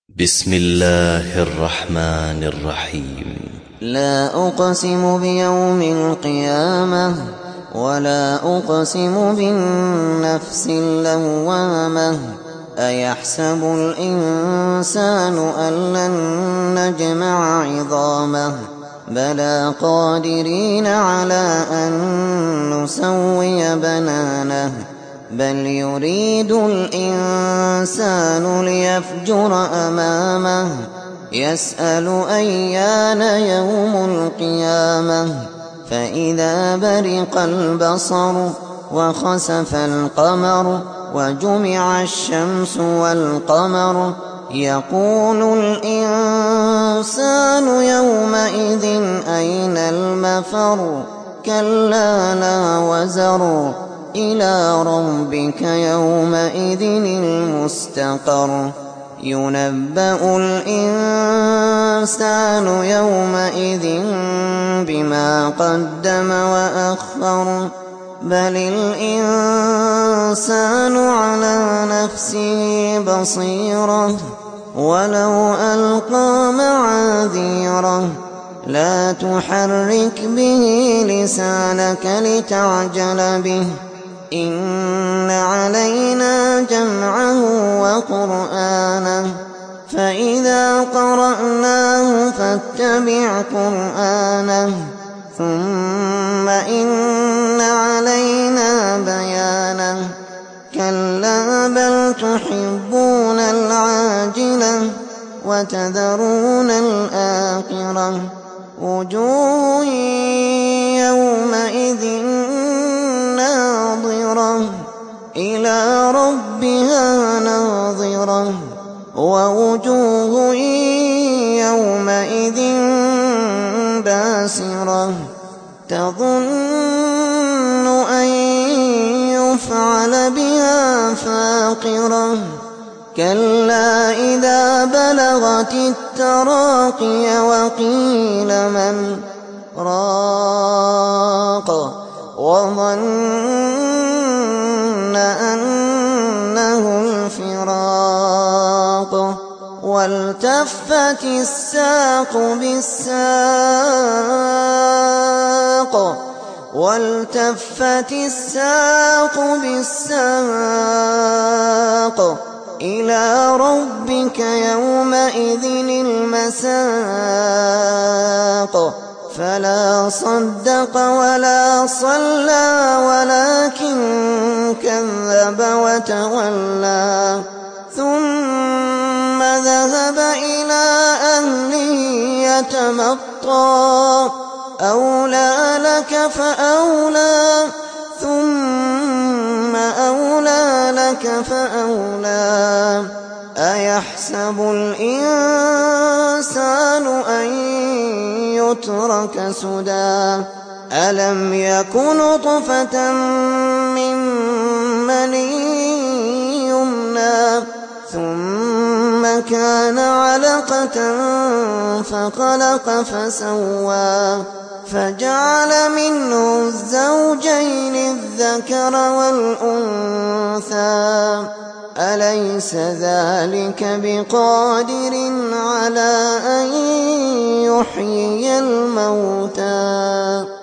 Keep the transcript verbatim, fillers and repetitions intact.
بسم الله الرحمن الرحيم. لا أقسم بيوم القيامة ولا أقسم بالنفس اللوامة. أيحسب الإنسان أن لن نجمع عظامه بلى قادرين على أن نسوي بنانه بل يريد الإنسان ليفجر أمامه يسأل أيان يوم القيامة فإذا برق البصر وخسف القمر وجمع الشمس والقمر يقول الإنسان يومئذ أين المفر كلا لا وزر إلى ربك يومئذ المستقر ينبأ الإنسان يومئذ بما قدم وأخر بل الإنسان على نفسه بصيرة ولو ألقى معاذيره لا تحرك به لسانك لتعجل به إن علينا جمعه وقرآنه فإذا قرأناه فاتبع قرآنه ثم إن علينا بيانه كلا بل تحبون العاجلة وتذرون الآخرة وجوه يومئذ ناظرة إلى ربها ناظرة ووجوه يومئذ باسرة تظن أن يفعل بها فاقرة كلا إذا بلغت التراقي وقيل من راق وظن أنه الفراق والتفت الساق بالساق والتفت الساق بالساق إلى ربك يومئذ المساق فلا صدق ولا صلى ولكن كذب وتولى ثم ذهب إلى أهله يتمطى أولى لك فأولى ثم أولى لك فأولى أيحسب الإنسان أن يترك سدى ألم يك نطفة من مني يمنى ثم كان علقة فخلق فسوى فجعل منه الزوجين الذكر والأنثى أليس ذلك بقادر على أن يحيي الموتى